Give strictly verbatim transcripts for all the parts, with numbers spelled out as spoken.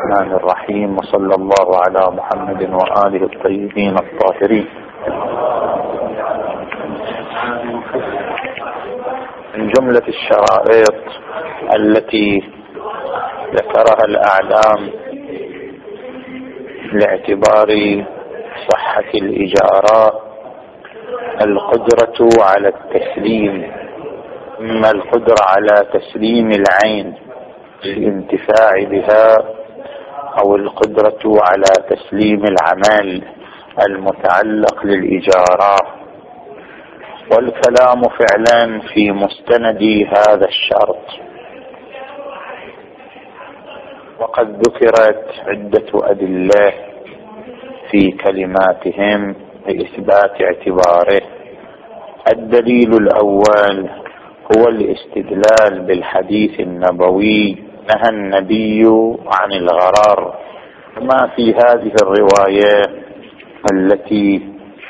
الرحمن الرحيم، وصلى الله على محمد وآله الطيبين الطاهرين. من جملة الشرائط التي ذكرها الأعلام لاعتبار صحة الإجارة القدرة على التسليم، إما القدرة على تسليم العين للانتفاع بها أو القدرة على تسليم العمل المتعلق للإجارة، والكلام فعلا في مستند هذا الشرط. وقد ذكرت عدة أدلة في كلماتهم لإثبات اعتباره. الدليل الأول هو الاستدلال بالحديث النبوي: نهى النبي عن الغرر، ما في هذه الرواية التي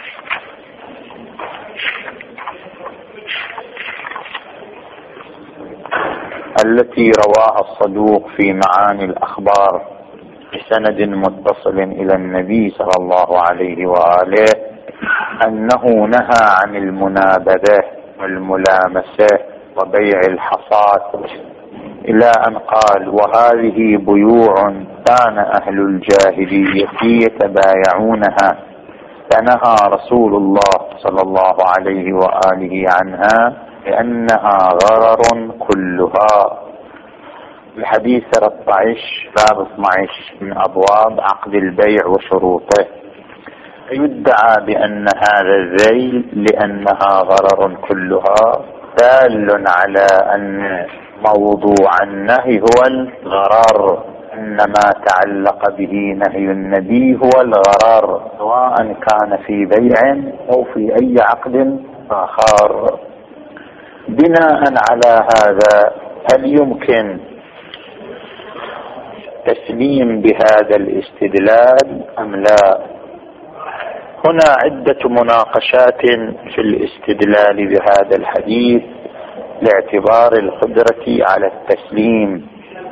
التي رواها الصدوق في معاني الأخبار بسند متصل إلى النبي صلى الله عليه وآله أنه نهى عن المنابذة والملامسة وبيع الحصاد، إلى أن قال: وهذه بيوع كان أهل الجاهلية يتبايعونها، فنهى رسول الله صلى الله عليه وآله عنها لأنها غرر كلها. الحديث ثلاثة عشر باب اثني عشر من أبواب عقد البيع وشروطه. يدعى بأن هذا الذيل لأنها غرر كلها دال على أن موضوع النهي هو الغرر، أن ما تعلق به نهي النبي هو الغرر، سواء كان في بيع أو في أي عقد آخر. بناء على هذا، هل يمكن تسليم بهذا الاستدلال أم لا؟ هنا عدة مناقشات في الاستدلال بهذا الحديث لاعتبار القدرة على التسليم.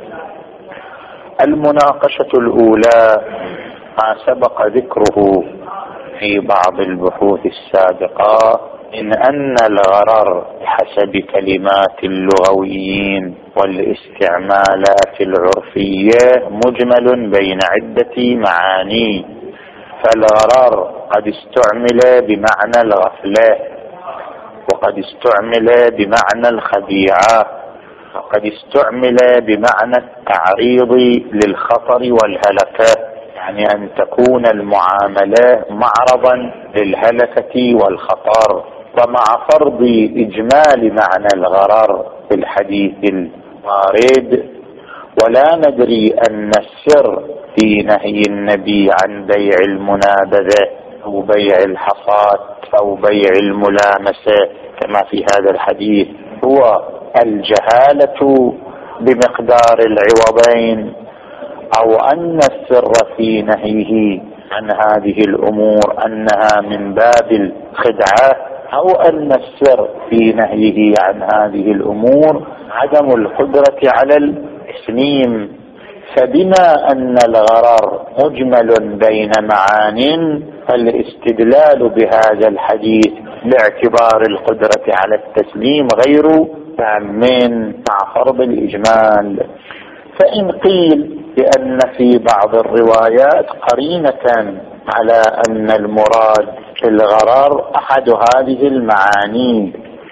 المناقشة الأولى ما سبق ذكره في بعض البحوث السابقة، إن أن الغرر حسب كلمات اللغويين والاستعمالات العرفية مجمل بين عدة معاني. فالغرر قد استعمل بمعنى الغفلة، وقد استعمل بمعنى الخديعة، وقد استعمل بمعنى التعريض للخطر والهلكة، يعني أن تكون المعاملة معرضا للهلكة والخطر. ومع فرض إجمال معنى الغرر في الحديث الوارد، ولا ندري أن السر في نهي النبي عن بيع المنابذة أو بيع الحصاد أو بيع الملامسة كما في هذا الحديث هو الجهالة بمقدار العوضين، أو أن السر في نهيه عن هذه الأمور أنها من باب الخدعة، أو أن السر في نهيه عن هذه الأمور عدم القدرة على التسليم. فبما أن الغرر مجمل بين معان، فالاستدلال بهذا الحديث لاعتبار القدرة على التسليم غير تام مع فرض الإجمال. فإن قيل بأن في بعض الروايات قرينة على أن المراد الغرر أحد هذه المعاني،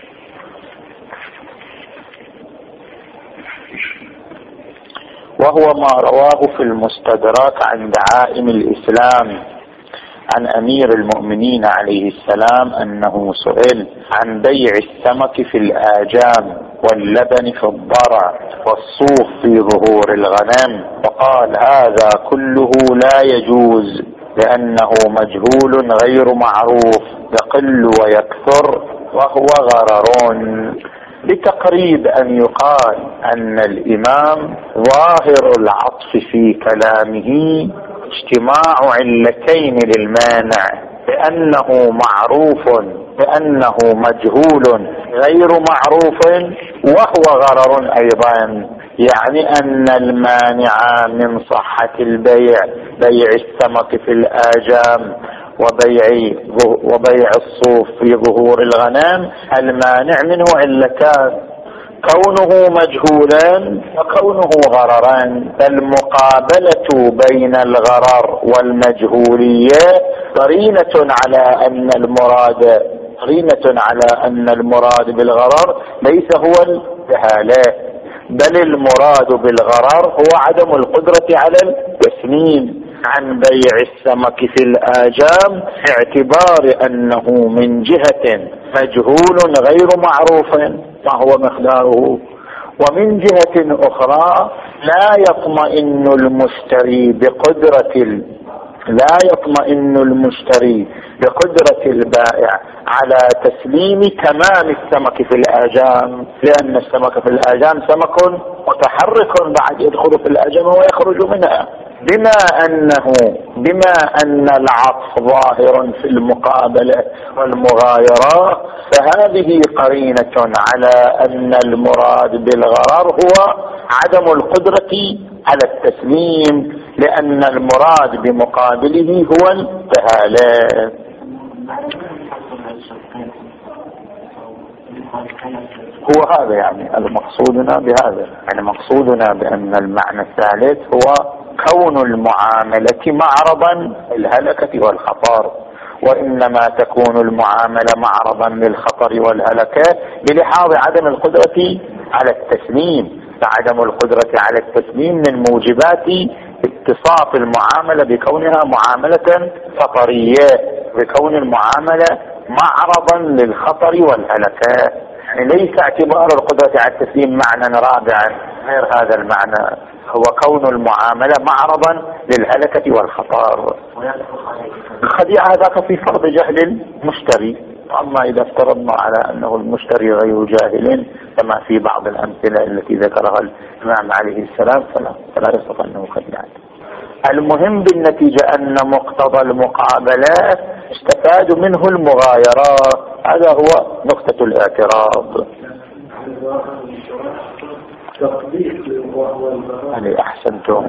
وهو ما رواه في المستدرك عن دعائم الإسلام عن أمير المؤمنين عليه السلام أنه سئل عن بيع السمك في الآجام واللبن في الضرع والصوف في ظهور الغنم، فقال: هذا كله لا يجوز لأنه مجهول غير معروف، يقل ويكثر وهو غرر. لتقريب أن يقال أن الإمام ظاهر العطف في كلامه اجتماع علتين للمانع، لأنه معروف لأنه مجهول غير معروف وهو غرر أيضا. يعني أن المانع من صحة البيع بيع السمك في الآجام وبيع وبيع الصوف في ظهور الغنم، المانع منه علتان: كونه مجهولا وكونه غررا. فالمقابلة بين الغرر والمجهولية قرينة على أن المراد قرينة على أن المراد بالغرر ليس هو الجهالة، بل المراد بالغرر هو عدم القدرة على التسليم عن بيع السمك في الآجام باعتبار أنه من جهة مجهول غير معروف ما هو مقداره، ومن جهة أخرى لا يطمئن المشتري بقدرة لا يطمئن المشتري بقدرة البائع على تسليم تمام السمك في الآجام، لأن السمك في الآجام سمك متحرك بعد يدخل في الآجام ويخرج منها، بما أنه بما أن العطف ظاهر في المقابلة والمغايرة، فهذه قرينة على أن المراد بالغرر هو عدم القدرة على التسليم، لأن المراد بمقابله هو الجهالة. هو هذا يعني المقصودنا بهذا، يعني مقصودنا بأن المعنى الثالث هو كون المعاملة معرضا للهلكة والخطر، وإنما تكون المعاملة معرضا للخطر والهلكة بلحاظ عدم القدرة على التسليم. فعدم القدرة على التسليم من موجبات اتصاف المعاملة بكونها معاملة خطرية، بكون المعاملة معرضا للخطر والهلكة. يعني ليس اعتبار القدرة على التسليم معنى رابعا غير هذا المعنى، هو كون المعاملة معرضا للهلكة والخطر. الخديعة هذاك في فرض جهل المشتري، أما إذا افترضنا على أنه المشتري غير جاهل كما في بعض الأمثلة التي ذكرها الإمام عليه السلام فلا, فلا يصف أنه خديعة. المهم بالنتيجة أن مقتضى المقابلات استفاد منه المغايرة، هذا هو نقطة الاعتراض. يعني أحسنتم.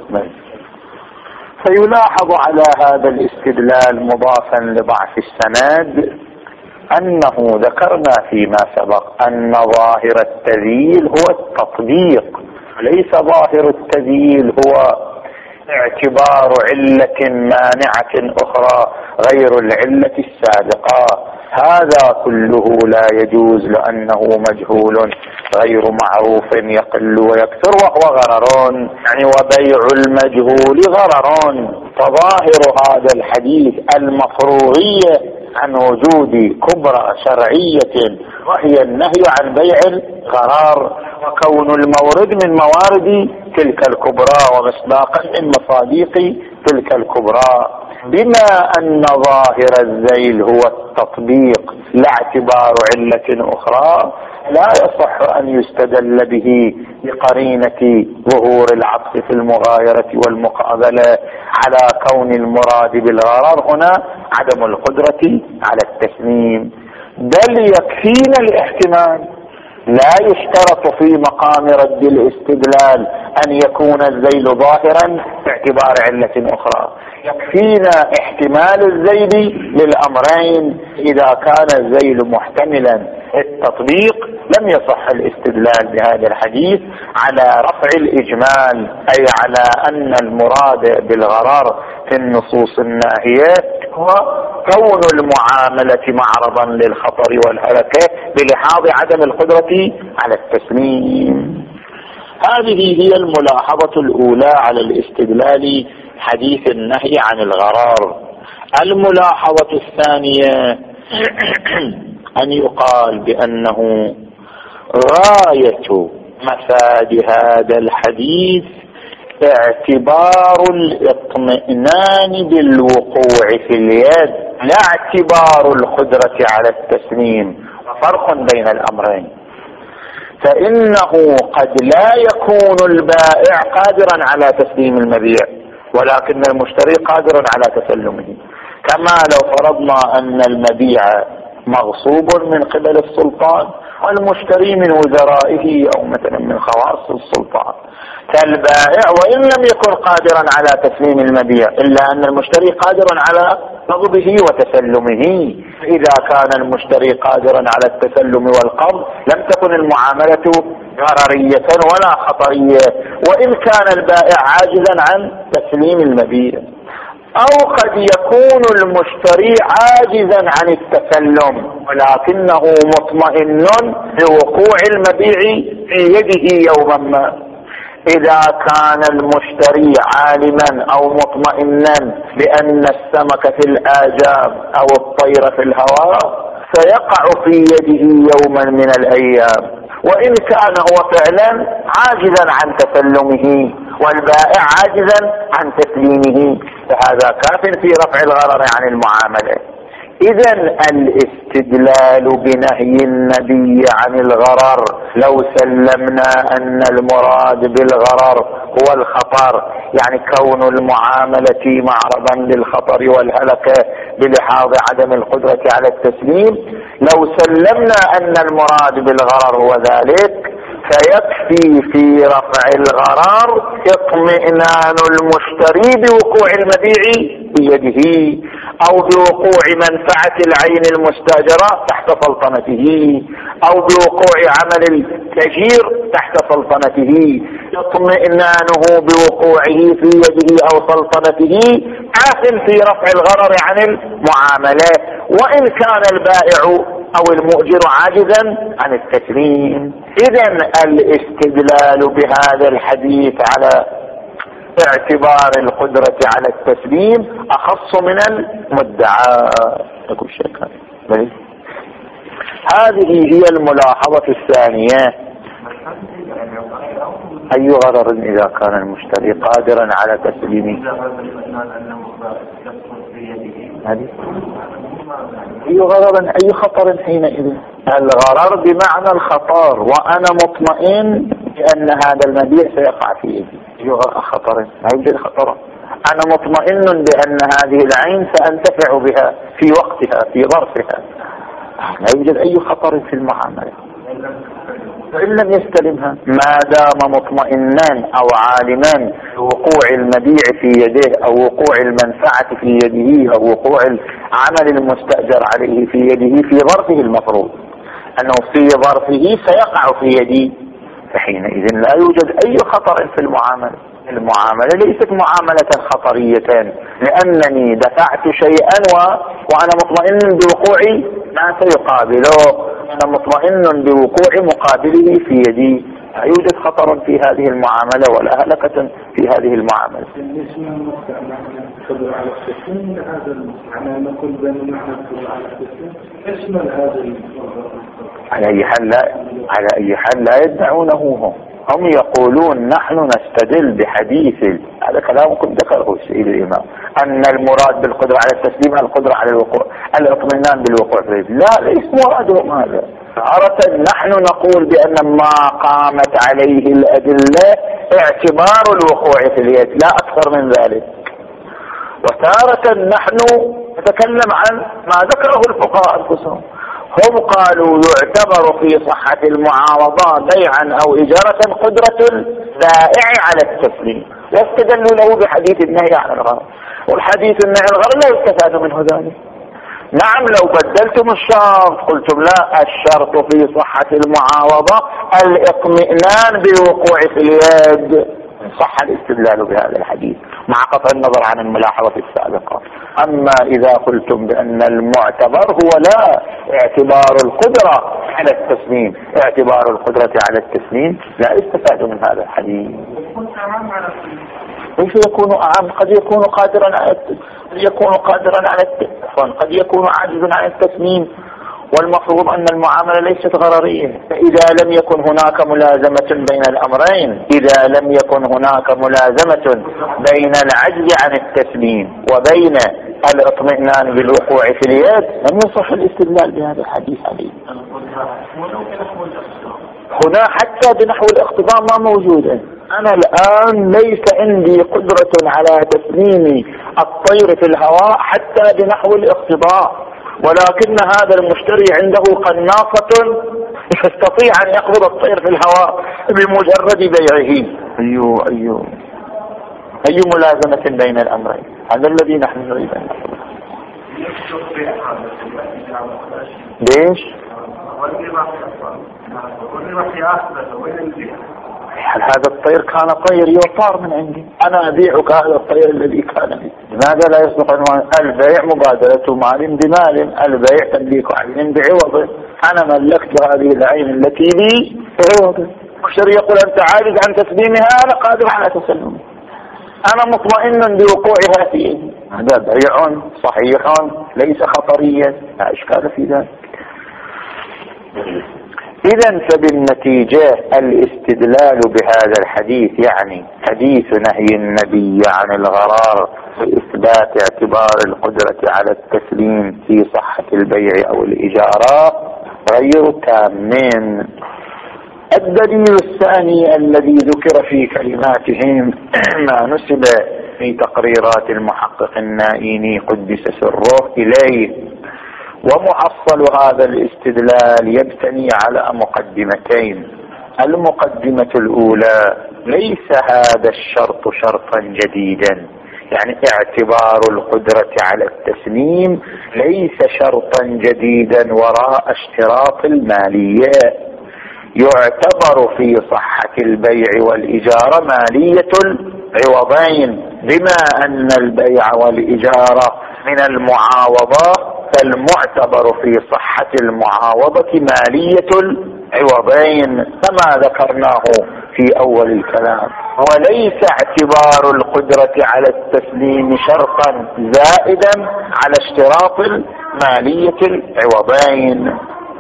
فيلاحظ على هذا الاستدلال مضافا لضعف السند أنه ذكرنا فيما سبق أن ظاهر التذييل هو التطبيق، ليس ظاهر التذييل هو اعتبار علة مانعة أخرى غير العلة السابقة. هذا كله لا يجوز لأنه مجهول غير معروف يقل ويكثر وهو غرر، يعني وبيع المجهول غرر. فظاهر هذا الحديث المفروغية عن وجود كبرى شرعية وهي النهي عن بيع الغرار، وكون المورد من موارد تلك الكبرى ومصداقا من مصاديق تلك الكبرى، بما أن ظاهر الذيل هو التطبيق لا اعتبار علة أخرى، لا يصح أن يستدل به بقرينة ظهور العطف في المغايرة والمقابلة على كون المراد بالغرر هنا عدم القدرة على التسليم، بل يكفينا الاحتمال. لا يشترط في مقام رد الاستدلال أن يكون الذيل ظاهرا باعتبار علة أخرى، يكفينا احتمال الذيل للأمرين. إذا كان الذيل محتملا التطبيق لم يصح الاستدلال بهذا الحديث على رفع الإجمال، أي على أن المراد بالغرر في النصوص الناهية هو كون المعاملة معرضا للخطر والهلكة بلحاظ عدم القدرة على التسليم. هذه هي الملاحظة الأولى على الاستدلال حديث النهي عن الغرار. الملاحظة الثانية أن يقال بأنه غاية مفاد هذا الحديث اعتبار الاطمئنان بالوقوع في اليد، لا اعتبار القدرة على التسليم، وفرق بين الأمرين. فإنه قد لا يكون البائع قادرا على تسليم المبيع، ولكن المشتري قادر على تسلمه. كما لو فرضنا أن المبيع مغصوب من قبل السلطان والمشتري من وزرائه أو مثلا من خواص السلطان. كالبائع وإن لم يكن قادرا على تسليم المبيع إلا أن المشتري قادر على قبضه وتسلمه. إذا كان المشتري قادرا على التسلم والقبض لم تكن المعاملة غررية ولا خطرية، وإن كان البائع عاجزا عن تسليم المبيع. أو قد يكون المشتري عاجزا عن التسلم ولكنه مطمئن بوقوع المبيع في يده يوما ما. إذا كان المشتري عالما أو مطمئنا بأن السمك في الآجام أو الطير في الهواء سيقع في يده يوما من الأيام، وإن كان هو فعلا عاجزا عن تسلمه والبائع عاجزا عن تسليمه، فهذا كاف في رفع الغرر عن المعاملة. إذن الاستدلال بنهي النبي عن الغرر لو سلمنا أن المراد بالغرر هو الخطر، يعني كون المعاملة معرضا للخطر والهلكة بلحاظ عدم القدرة على التسليم، لو سلمنا أن المراد بالغرر هو ذلك فيكفي في رفع الغرر اطمئنان المشتري بوقوع المبيع بيده أو بوقوع منفعة العين المستأجرة تحت سلطنته أو بوقوع عمل التجير تحت سلطنته. اطمئنانه بوقوعه في يده أو سلطنته آثم في رفع الغرر عن المعاملة، وإن كان البائع أو المؤجر عاجزا عن التسليم. إذن الاستدلال بهذا الحديث على اعتبار القدرة على التسليم أخص من المدعى. أقول شيء كان. هذه هي الملاحظة الثانية. أي غرر إذا كان المشتري قادرا على تسليمه؟ أي غرر أي خطر حينئذ؟ الغرر بمعنى الخطر، وأنا مطمئن بأن هذا المبيع سيقع في يدي. أي خطر؟ لا يوجد خطر. أنا مطمئن بأن هذه العين سأنتفع بها في وقتها في ظرفها. لا يوجد أي خطر في المعاملة. فإن لم يستلمها ما دام مطمئنا أو عالما بوقوع المبيع في يده أو وقوع المنفعة في يده أو وقوع العمل المستأجر عليه في يده في ظرفه المفروض أنه في ظرفه سيقع في يدي، فحينئذ لا يوجد أي خطر في المعاملة. المعاملة ليست معاملة خطرية لأنني دفعت شيئا و... وأنا مطمئن بوقوع ما سيقابله، أنا مطمئن بوقوع مقابله في يدي. لا يوجد خطر في هذه المعاملة ولا هلكة في هذه المعاملة. على أي حال لا على أي حال لا يدعونه هم هم يقولون نحن نستدل بحديث، هذا كلامكم ذكره السيد الإمام، أن المراد بالقدرة على التسليم القدرة على الوقوع الاطمئنان بالوقوع. لا، ليس مرادهم هذا. تارة نحن نقول بأن ما قامت عليه الأدلة اعتبار الوقوع في اليد لا أكثر من ذلك، وتارة نحن نتكلم عن ما ذكره الفقهاء أنفسهم. هم قالوا يعتبر في صحة المعاوضة بيعا أو إجارة قدرة البائع على التسليم، واستدلوا له بحديث النهي عن الغرر، والحديث النهي عن الغرر لا يستفاد منه ذلك. نعم لو بدلتم الشرط قلتم لا، الشرط في صحة المعاوضة الاطمئنان بالوقوع في اليد، صح الاستدلال بهذا الحديث مع قطع النظر عن الملاحظة السابقة. أما إذا قلتم بأن المعتبر هو لا اعتبار القدرة على التسليم، اعتبار القدرة على التسليم لا يستفاد من هذا الحديث. كيف يكون أعم؟ قد يكون قادرا على قد يكون قادرا على التسليم، قد يكون عاجزا عن التسليم، والمفروض أن المعاملة ليست غررية. فإذا لم يكن هناك ملازمة بين الأمرين، إذا لم يكن هناك ملازمة بين العجز عن التسليم وبين الاطمئنان بالوقوع في اليد لم يصح الاستدلال بهذا الحديث عليه. هنا حتى بنحو الاقتضاء ما موجودة. أنا الآن ليس عندي قدرة على تسليم الطير في الهواء حتى بنحو الاقتضاء، ولكن هذا المشتري عنده قناصة يستطيع أن يقبض الطير في الهواء بمجرد بيعه. أيوه أيوه أي ملازمة بين الأمرين؟ هذا الذي نحن نريد أن نقول. ليش؟ هل هذا الطير كان طير يطار من عندي، أنا أبيعك هذا الطير الذي كان لي. لماذا لا يصدق عنوان البيع مبادلة مال بمال، البيع تمليك عين بعوض، أنا ملكت هذه العين التي لي بعوض. المشتري يقول أنت عاجز عن تسليمها، أنا قادر على تسلمها، أنا مطمئن بوقوعها في يدي. هذا بيع صحيح ليس خطريا، لا إشكال في ذلك. إذن فبالنتيجة الاستدلال بهذا الحديث يعني حديث نهي النبي عن الغرار في إثبات اعتبار القدرة على التسليم في صحة البيع أو الإجارة غير تامين. الدليل الثاني الذي ذكر في كلماتهم ما نسب في تقريرات المحقق النائيني قدس سره إليه، ومحصل هذا الاستدلال يبتني على مقدمتين. المقدمة الأولى ليس هذا الشرط شرطا جديدا، يعني اعتبار القدرة على التسليم ليس شرطا جديدا وراء اشتراط المالية. يعتبر في صحة البيع والإجارة مالية العوضين، بما أن البيع والإجارة من المعاوضة، فالمعتبر في صحة المعاوضة مالية العوضين كما ذكرناه في أول الكلام. وليس اعتبار القدرة على التسليم شرطا زائدا على اشتراط مالية العوضين.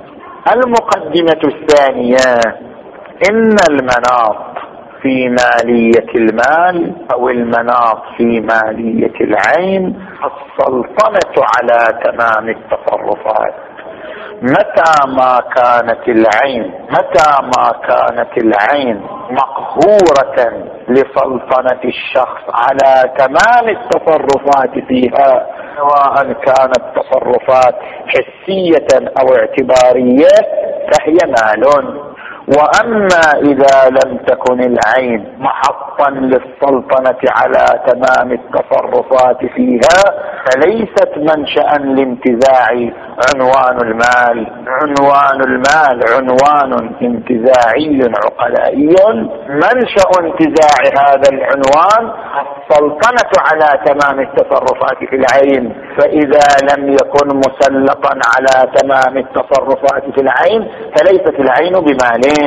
المقدمة الثانية إن المناط في مالية المال أو المناط في مالية العين السلطنة على تمام التصرفات. متى ما كانت العين متى ما كانت العين مقهورة لسلطنة الشخص على تمام التصرفات فيها، سواء كانت تصرفات حسية أو اعتبارية، فهي مال. وأما إذا لم تكن العين محطا للسلطنة على تمام التصرفات فيها، فليست منشأ لانتزاع عنوان المال. عنوان المال عنوان انتزاعي عقلائي، منشأ انتزاع هذا العنوان السلطنة على تمام التصرفات في العين، فإذا لم يكن مسلطا على تمام التصرفات في العين فليست العين بمالين.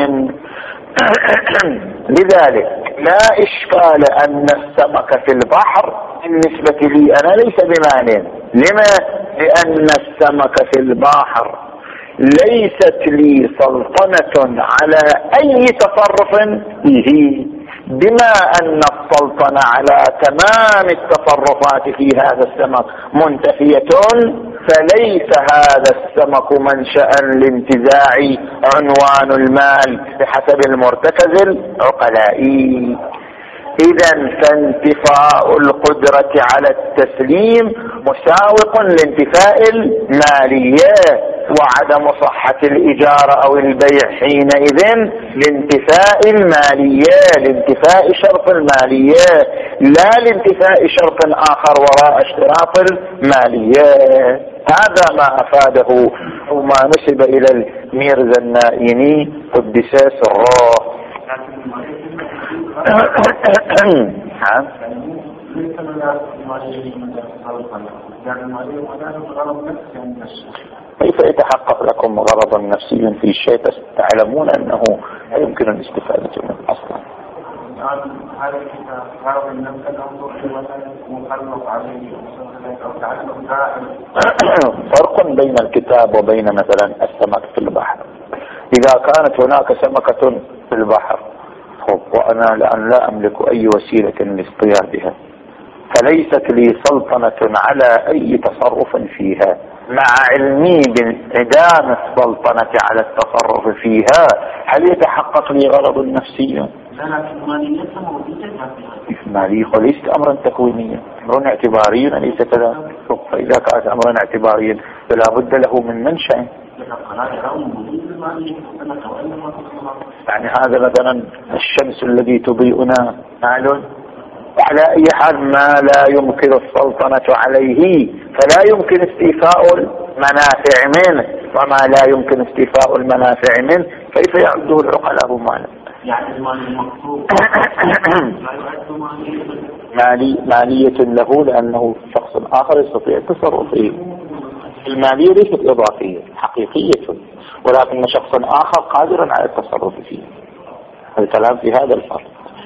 لذلك لا إشكال أن السمك في البحر بالنسبة لي أنا ليس بمال. لما؟ لأن السمك في البحر ليست لي سلطنة على أي تصرف به، بما أن السلطنة على تمام التصرفات في هذا السمك منتفية، فليس هذا السمك منشأ لانتزاع عنوان المال بحسب المرتكز العقلائي. إذن فانتفاء القدرة على التسليم مساوق لانتفاء المالية، وعدم صحة الإجارة أو البيع حينئذ لانتفاء المالية، لانتفاء شرط المالية، لا لانتفاء شرط آخر وراء اشتراط المالية. هذا ما أفاده أو ما نسب إلى الميرزا النائيني قدس سره. كيف يتحقق لكم غرض نفسي في شيء تعلمون أنه لا يمكن الاستفادة منه أصلا؟ فرق بين الكتاب وبين مثلا السمك في البحر. إذا كانت هناك سمكة في البحر وأنا لأن لا أملك أي وسيلة لاصطيادها، فليست لي سلطنة على أي تصرف فيها، مع علمي بانعدام السلطنة على التصرف فيها، هل يتحقق لي غرض نفسي؟ مالية ليست أمرا تكوينيا، أمر اعتباري ليس كذا. فإذا كانت أمرا اعتباريا فلا بد له من منشأ. يعني هذا مثلا الشمس الذي تضيئنا مال، وعلى أي حال ما لا يمكن السلطنة عليه فلا يمكن استيفاء المنافع منه، وما لا يمكن استيفاء المنافع منه كيف يعده العقلاء مالا؟ يعني المال المقصود مالي مالية له لأنه شخص آخر يستطيع التصرف فيه. المالية ليست إضافية حقيقية، ولكن شخص آخر قادر على التصرف فيه. الكلام في هذا الفرق.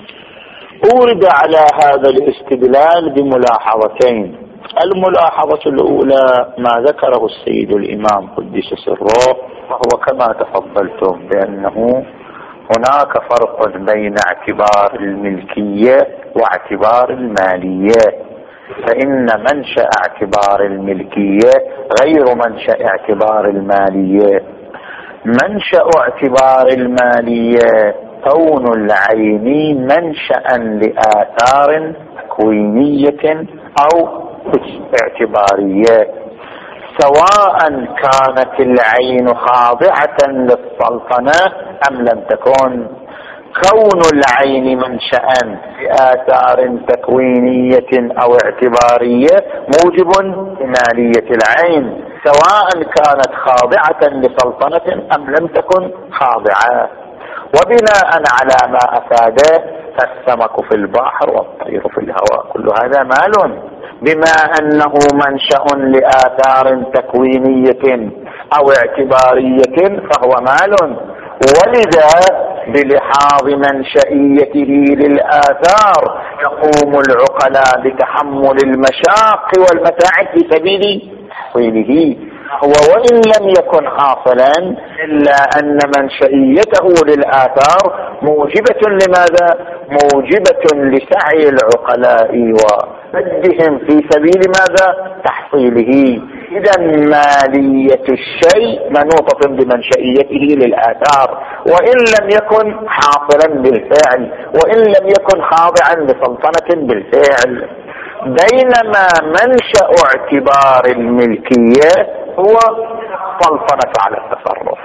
أورد على هذا الاستدلال بملاحظتين. الملاحظة الأولى ما ذكره السيد الإمام قدس سره، وهو كما تفضلتم بأنه هناك فرق بين اعتبار الملكية واعتبار المالية، فإن منشأ اعتبار الملكية غير منشأ اعتبار المالية. منشأ اعتبار المالية كون العين منشأ لآثار تكوينية أو اعتبارية، سواء كانت العين خاضعة للسلطنة أم لم تكن. كون العين منشأ لآثار تكوينية أو اعتبارية موجب لمالية العين، سواء كانت خاضعة لسلطنة أم لم تكن خاضعة. وبناء على ما أفاده فالسمك في البحر والطير في الهواء كل هذا مال، بما أنه منشأ لآثار تكوينية أو اعتبارية فهو مال. ولذا بلحاظ منشئيته للآثار يقوم العقلاء بتحمل المشاق والمتاعب في سبيل تحصيله. هو وإن لم يكن حاصلا إلا أن منشئيته للآثار موجبة لماذا؟ موجبة لسعي العقلاء ومدهم في سبيل ماذا؟ تحصيله. إذا مالية الشيء منوطة بمنشئيته للآثار، وإن لم يكن حاصلا بالفعل، وإن لم يكن خاضعا لسلطنة بالفعل. بينما منشأ اعتبار الملكية هو سلطنة على التصرف.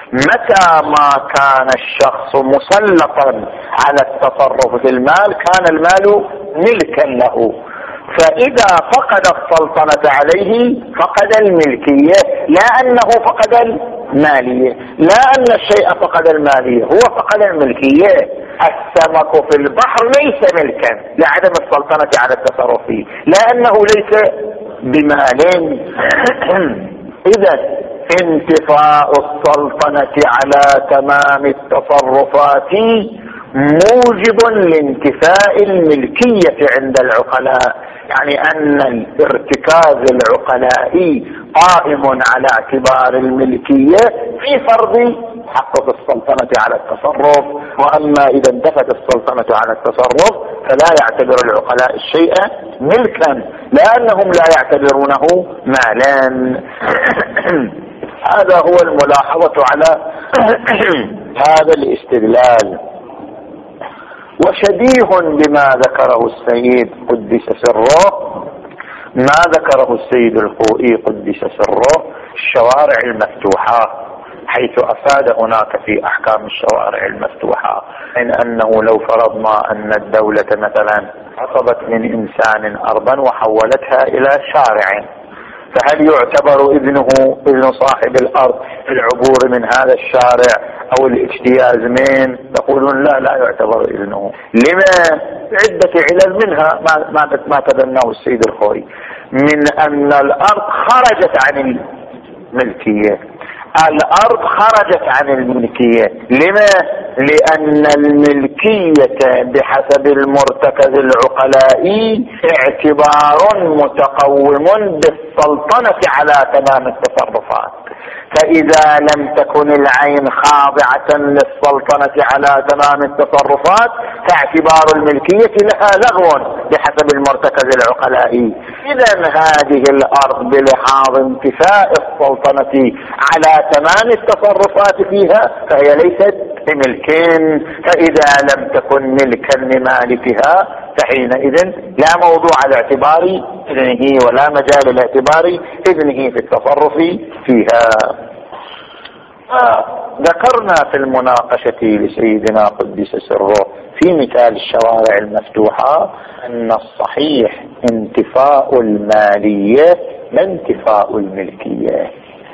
متى ما كان الشخص مسلطا على التصرف في المال كان المال ملكا له، فإذا فقد السلطنة عليه فقد الملكية، لا أنه فقد المالية، لا أن الشيء فقد المالية، هو فقد الملكية. السمك في البحر ليس ملكا لعدم السلطنة على التصرف فيه، لأنه ليس بمال. إذا انتفاء السلطنة على تمام التصرفات موجب لانتفاء الملكية عند العقلاء، يعني أن الارتكاز العقلائي قائم على اعتبار الملكية في فرض حقق السلطنة على التصرف. وأما إذا انتفت السلطنة على التصرف فلا يعتبر العقلاء الشيء ملكا لأنهم لا يعتبرونه مالا. هذا هو الملاحظة على هذا الاستدلال. وشبيه بما ذكره السيد قدس سره ما ذكره السيد الخوئي قدس سره الشوارع المفتوحة، حيث أفاد هناك في أحكام الشوارع المفتوحة إن أنه لو فرضنا أن الدولة مثلا عصبت من إنسان أرضا وحولتها إلى شارع، فهل يعتبر إذنه إذن صاحب الأرض في العبور من هذا الشارع أو الاجتياز منه؟ يقولون لا لا يعتبر إذنه. لما؟ عدة علل، منها ما, ما, ما تبناه السيد الخوئي من أن الأرض خرجت عن الملكية. الأرض خرجت عن الملكية لما؟ لأن الملكية بحسب المرتكز العقلائي اعتبار متقوم بالسلطنة على تمام التصرفات. فإذا لم تكن العين خاضعة للسلطنة على تمام التصرفات فاعتبار الملكية لها لغو بحسب المرتكز العقلائي. إذن هذه الأرض بلحاظ انتفاء السلطنة على تمام التصرفات فيها فهي ليست بملك، فإذا لم تكن ملكا لمالكها فحينئذ لا موضوع لاعتبار إذنه ولا مجال لاعتبار إذنه في التصرف فيها. ذكرنا في المناقشة لسيدنا قدس سره في مثال الشوارع المفتوحة أن الصحيح انتفاء المالية لا انتفاء الملكية،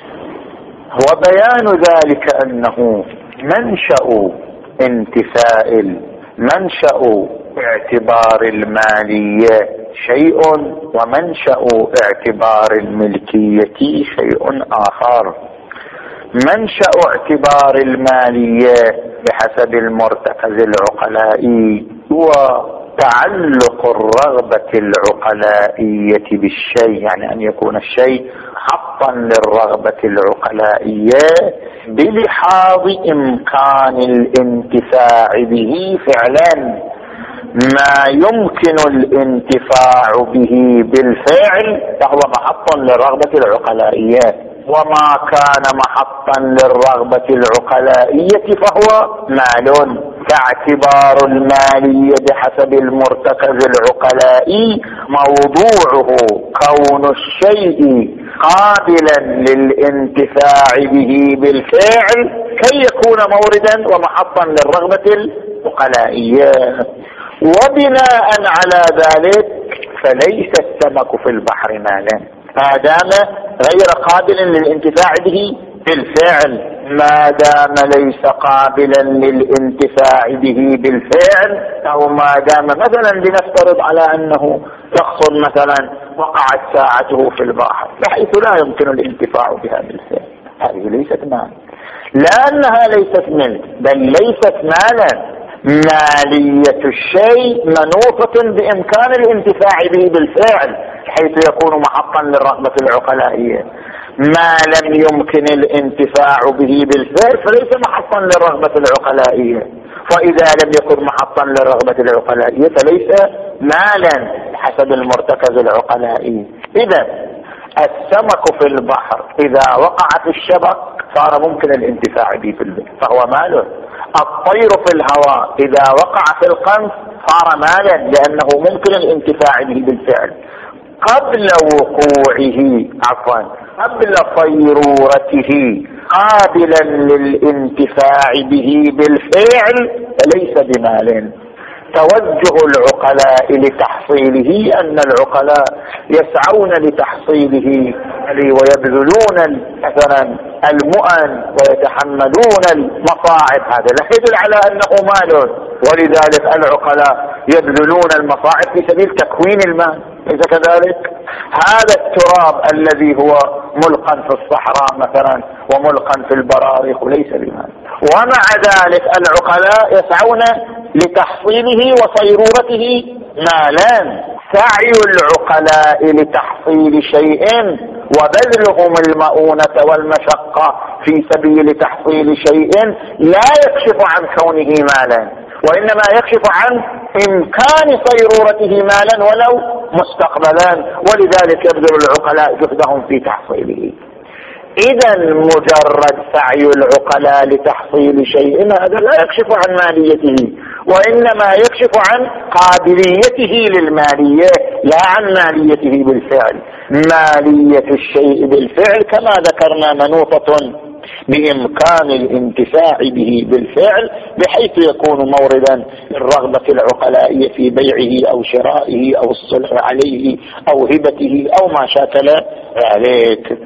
وبيان ذلك أنه منشأ انتفاء منشأ اعتبار المالية شيء ومنشأ اعتبار الملكية شيء آخر. منشأ اعتبار المالية بحسب المرتكز العقلائي هو تعلق الرغبة العقلائية بالشيء، يعني أن يكون الشيء حقا للرغبة العقلائية بلحاظ إمكان الانتفاع به فعلا. ما يمكن الانتفاع به بالفعل فهو محط للرغبة العقلائية، وما كان محطا للرغبة العقلائية فهو مال. فاعتبار المالية بحسب المرتكز العقلائي موضوعه كون الشيء قابلا للانتفاع به بالفعل كي يكون موردا ومحطا للرغبة العقلائية. وبناء على ذلك فليس السمك في البحر مالا ما دام غير قابل للانتفاع به بالفعل. ما دام ليس قابلا للانتفاع به بالفعل أو ما دام مثلا لنفترض على أنه شخص مثلا وقعت ساعته في البحر بحيث لا يمكن الانتفاع بها بالفعل، هذه ليست مال. لأنها ليست ملك بل ليست مالا. مالية الشيء منوطة بإمكان الانتفاع به بالفعل حيث يكون محطا للرغبة العقلائية. ما لم يمكن الانتفاع به بالفعل فليس محطا للرغبة العقلائية، فإذا لم يكن محطا للرغبة العقلائية فليس مالا حسب المرتكز العقلائي. إذا السمك في البحر إذا وقع في الشبك صار ممكن الانتفاع به بالفعل فهو ماله. الطير في الهواء إذا وقع في القنص صار مالا لأنه ممكن الانتفاع به بالفعل. قبل وقوعه عفوا قبل صيرورته قابلا للانتفاع به بالفعل فليس بمال. توجه العقلاء لتحصيله أن العقلاء يسعون لتحصيله ويبذلون مثلا المؤن ويتحملون المصاعب، هذا لا يدل على أنه مال، ولذلك العقلاء يبذلون المصاعب في سبيل تكوين المال، ليس كذلك؟ هذا التراب الذي هو ملقا في الصحراء مثلا وملقا في البرارق ليس بمال، ومع ذلك العقلاء يسعون لتحصيله وصيرورته مالان. سعي العقلاء لتحصيل شيء وبذلهم المؤونة والمشقة في سبيل تحصيل شيء لا يكشف عن كونه مالا، وإنما يكشف عن إمكان صيرورته مالا ولو مستقبلا، ولذلك يبذل العقلاء جهدهم في تحصيله. إذا مجرد سعي العقلاء لتحصيل شيء هذا لا يكشف عن ماليته، وإنما يكشف عن قابليته للمالية لا عن ماليته بالفعل. مالية الشيء بالفعل كما ذكرنا منوطة بإمكان الانتفاع به بالفعل بحيث يكون موردا للرغبة العقلائية في بيعه أو شرائه أو الصلح عليه أو هبته أو ما شاكل ذلك.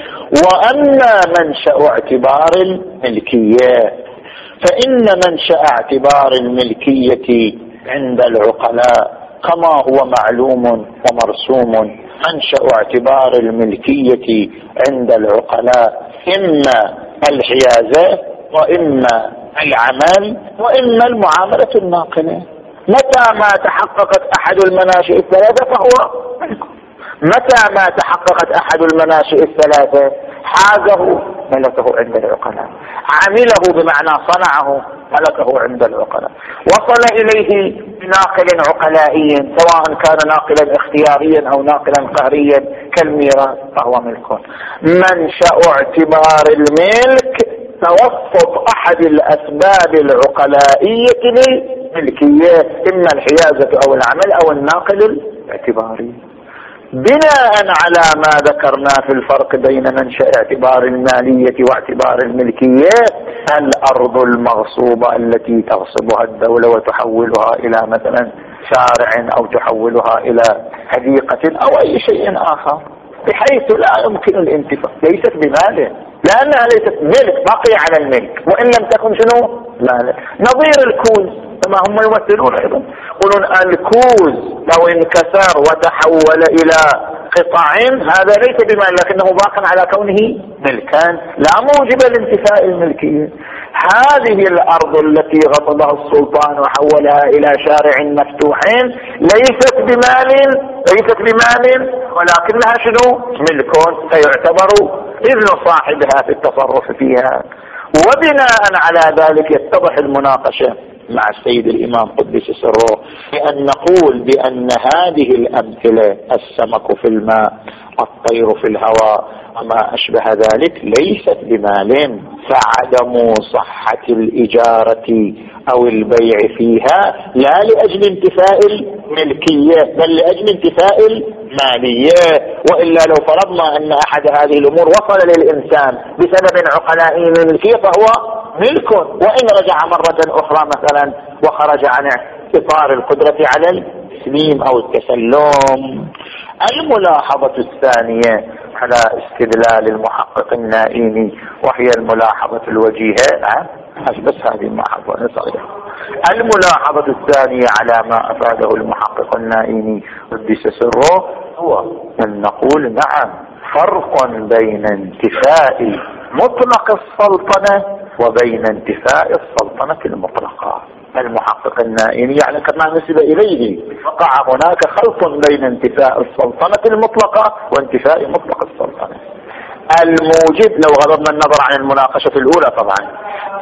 وأما منشأ اعتبار الملكية فإن منشأ اعتبار الملكية عند العقلاء كما هو معلوم ومرسوم. منشأ اعتبار الملكية عند العقلاء إما الحيازة وإما العمل وإما المعاملة الناقلة. متى ما تحققت أحد المناشئ الثلاثة فهو متى ما تحققت أحد المناشئ الثلاثة حازه ملكه عند العقلاء، عمله بمعنى صنعه ملكه عند العقلاء، وصل إليه بناقل عقلائي سواء كان ناقلا اختياريا أو ناقلا قهريا كالميراث فهو ملك. منشأ اعتبار الملك توسط أحد الأسباب العقلائية للملكية، إما الحيازة أو العمل أو الناقل الاعتباري. بناء على ما ذكرنا في الفرق بين منشأ اعتبار المالية واعتبار الملكية، الأرض المغصوبة التي تغصبها الدولة وتحولها إلى مثلا شارع أو تحولها إلى حديقة أو أي شيء آخر بحيث لا يمكن الانتفاع، ليست بمال لأنها ليست ملك، باقية على الملك وإن لم تكن شنو مال. نظير الكوز كما هم يمثلون أيضا، يقولون الكوز لو انكسر وتحول إلى قطع هذا ليس بمال لكنه باق على كونه ملكان لا موجب لانتفاء الملكية. هذه الأرض التي غصبها السلطان وحولها إلى شارع مفتوح ليست بمال ليست بمال ولكنها شنو ملك، فيعتبر إذن صاحبها في التصرف فيها. وبناء على ذلك يتضح المناقشة مع السيد الإمام قدس سره بأن نقول بأن هذه الأمثلة السمك في الماء الطير في الهواء وما أشبه ذلك ليست بمال، فعدم صحة الإجارة أو البيع فيها لا لأجل انتفاء الملكية بل لأجل انتفاء المالية. وإلا لو فرضنا أن أحد هذه الأمور وصل للإنسان بسبب عقلائي من الملكية فهو ملك، وإن رجع مرة أخرى مثلا وخرج عن إطار القدرة على التسليم أو التسلم. الملاحظة الثانية على استدلال المحقق النائيني وهي الملاحظة الوجيهة، بس هذه الملاحظة صغيرة. الملاحظة الثانية على ما أفاده المحقق النائيني قدس سره هو أن نقول نعم فرق بين انتفاء مطلق السلطنة وبين انتفاء السلطنة المطلقة. المحقق النائيني يعني كما نسب إليه وقع هناك خلط بين انتفاء السلطنة المطلقة وانتفاء مطلق السلطنة. الموجب لو غضبنا النظر عن المناقشة الأولى طبعا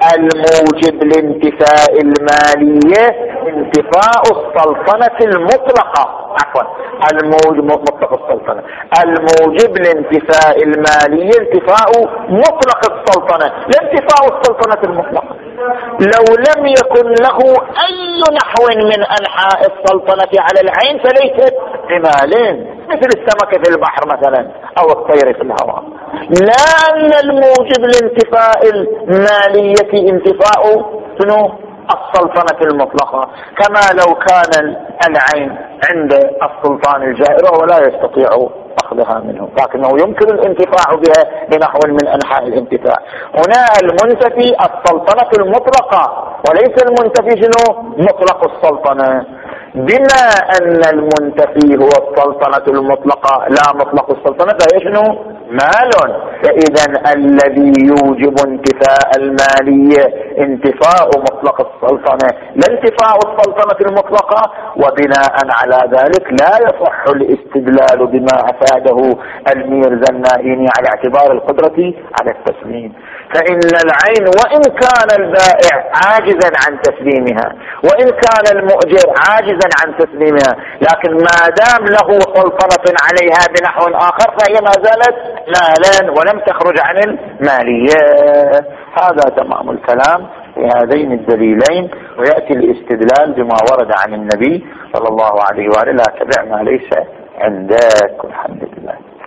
الموجب لانتفاء المالية انتفاء السلطنة المطلقة عفوا الموجب مطلق السلطنة الموجب لانتفاء المالية انتفاء مطلق السلطنة لا انتفاء السلطنة المطلقة. لو لم يكن له أي نحو من أنحاء السلطنة على العين فليست بمالين، مثل السمكة في البحر مثلا أو الطير في الهواء، لا أن الموجب لانتفاء المالية انتفاء شنو السلطنة المطلقة، كما لو كان العين عند السلطان الجائر ولا يستطيع أخذها منه لكنه يمكن الانتفاع بها بنحو من أنحاء الانتفاع. هنا المنتفي السلطنة المطلقة وليس المنتفي شنو مطلق السلطنة. بما أن المنتفي هو السلطنة المطلقة لا مطلق السلطنة فهي شنو مال، فإذا الذي يوجب انتفاء المالية انتفاء مطلق السلطنة لا انتفاء السلطنة المطلقة. وبناء على ذلك لا يصح الاستدلال بما أفاده الميرزا النائيني على اعتبار القدرة على التسليم، فإن العين وإن كان البائع عاجزا عن تسليمها وإن كان المؤجر عاجزا عن تسليمها لكن ما دام له سلطنة عليها بنحو آخر فهي ما زالت مالا ولم تخرج عن المالية. هذا تمام الكلام في هذين الدليلين. ويأتي الاستدلال بما ورد عن النبي صلى الله عليه وآله لا تبع ما ليس عندك. والحمد لله.